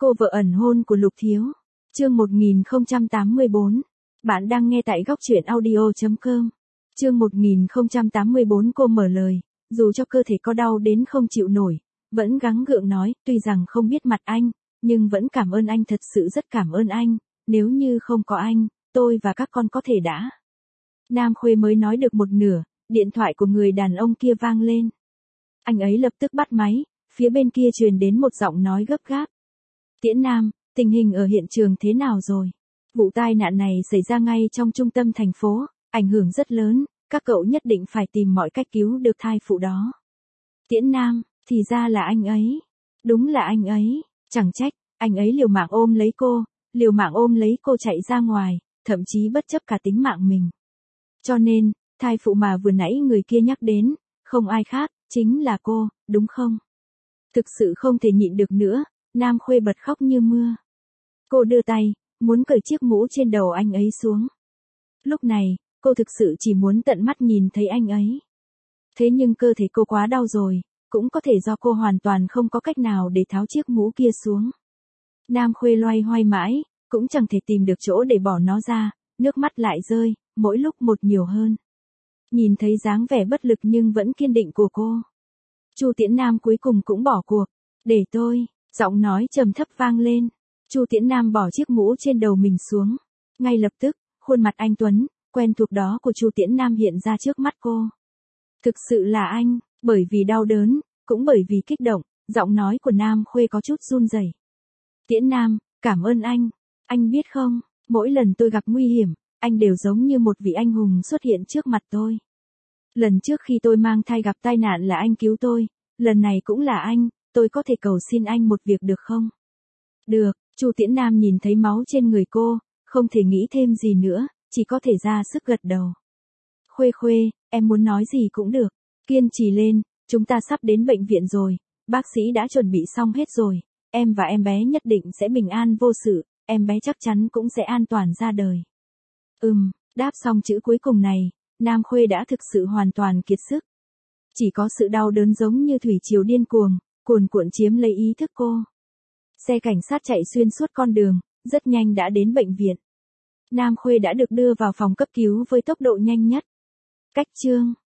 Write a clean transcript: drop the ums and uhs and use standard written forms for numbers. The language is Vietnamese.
Cô vợ ẩn hôn của Lục Thiếu. Chương 1084. Bạn đang nghe tại góc truyện audio.com. Chương 1084 cô mở lời, dù cho cơ thể có đau đến không chịu nổi, vẫn gắng gượng nói, tuy rằng không biết mặt anh, nhưng vẫn cảm ơn anh, thật sự rất cảm ơn anh, nếu như không có anh, tôi và các con có thể đã. Nam Khuê mới nói được một nửa, điện thoại của người đàn ông kia vang lên. Anh ấy lập tức bắt máy, phía bên kia truyền đến một giọng nói gấp gáp. Tiễn Nam, tình hình ở hiện trường thế nào rồi? Vụ tai nạn này xảy ra ngay trong trung tâm thành phố, ảnh hưởng rất lớn, các cậu nhất định phải tìm mọi cách cứu được thai phụ đó. Tiễn Nam, thì ra là anh ấy. Đúng là anh ấy, chẳng trách, anh ấy liều mạng ôm lấy cô chạy ra ngoài, thậm chí bất chấp cả tính mạng mình. Cho nên, thai phụ mà vừa nãy người kia nhắc đến, không ai khác, chính là cô, đúng không? Thực sự không thể nhịn được nữa, Nam Khuê bật khóc như mưa. Cô đưa tay, muốn cởi chiếc mũ trên đầu anh ấy xuống. Lúc này, cô thực sự chỉ muốn tận mắt nhìn thấy anh ấy. Thế nhưng cơ thể cô quá đau rồi, cũng có thể do cô hoàn toàn không có cách nào để tháo chiếc mũ kia xuống. Nam Khuê loay hoay mãi, cũng chẳng thể tìm được chỗ để bỏ nó ra, nước mắt lại rơi, mỗi lúc một nhiều hơn. Nhìn thấy dáng vẻ bất lực nhưng vẫn kiên định của cô, Chu Tiễn Nam cuối cùng cũng bỏ cuộc. Để tôi, giọng nói trầm thấp vang lên. Chu Tiễn Nam bỏ chiếc mũ trên đầu mình xuống. Ngay lập tức, khuôn mặt anh tuấn, quen thuộc đó của Chu Tiễn Nam hiện ra trước mắt cô. Thực sự là anh, bởi vì đau đớn, cũng bởi vì kích động, giọng nói của Nam Khuê có chút run rẩy. Tiễn Nam, cảm ơn anh biết không, mỗi lần tôi gặp nguy hiểm, anh đều giống như một vị anh hùng xuất hiện trước mặt tôi. Lần trước khi tôi mang thai gặp tai nạn là anh cứu tôi, lần này cũng là anh, tôi có thể cầu xin anh một việc được không? Được, Chu Tiễn Nam nhìn thấy máu trên người cô, không thể nghĩ thêm gì nữa, chỉ có thể ra sức gật đầu. Khuê, em muốn nói gì cũng được, kiên trì lên, chúng ta sắp đến bệnh viện rồi, bác sĩ đã chuẩn bị xong hết rồi, em và em bé nhất định sẽ bình an vô sự, em bé chắc chắn cũng sẽ an toàn ra đời. Đáp xong chữ cuối cùng này, Nam Khuê đã thực sự hoàn toàn kiệt sức. Chỉ có sự đau đớn giống như thủy triều điên cuồng, cuồn cuộn chiếm lấy ý thức cô. Xe cảnh sát chạy xuyên suốt con đường, rất nhanh đã đến bệnh viện. Nam Khuê đã được đưa vào phòng cấp cứu với tốc độ nhanh nhất. Cách chương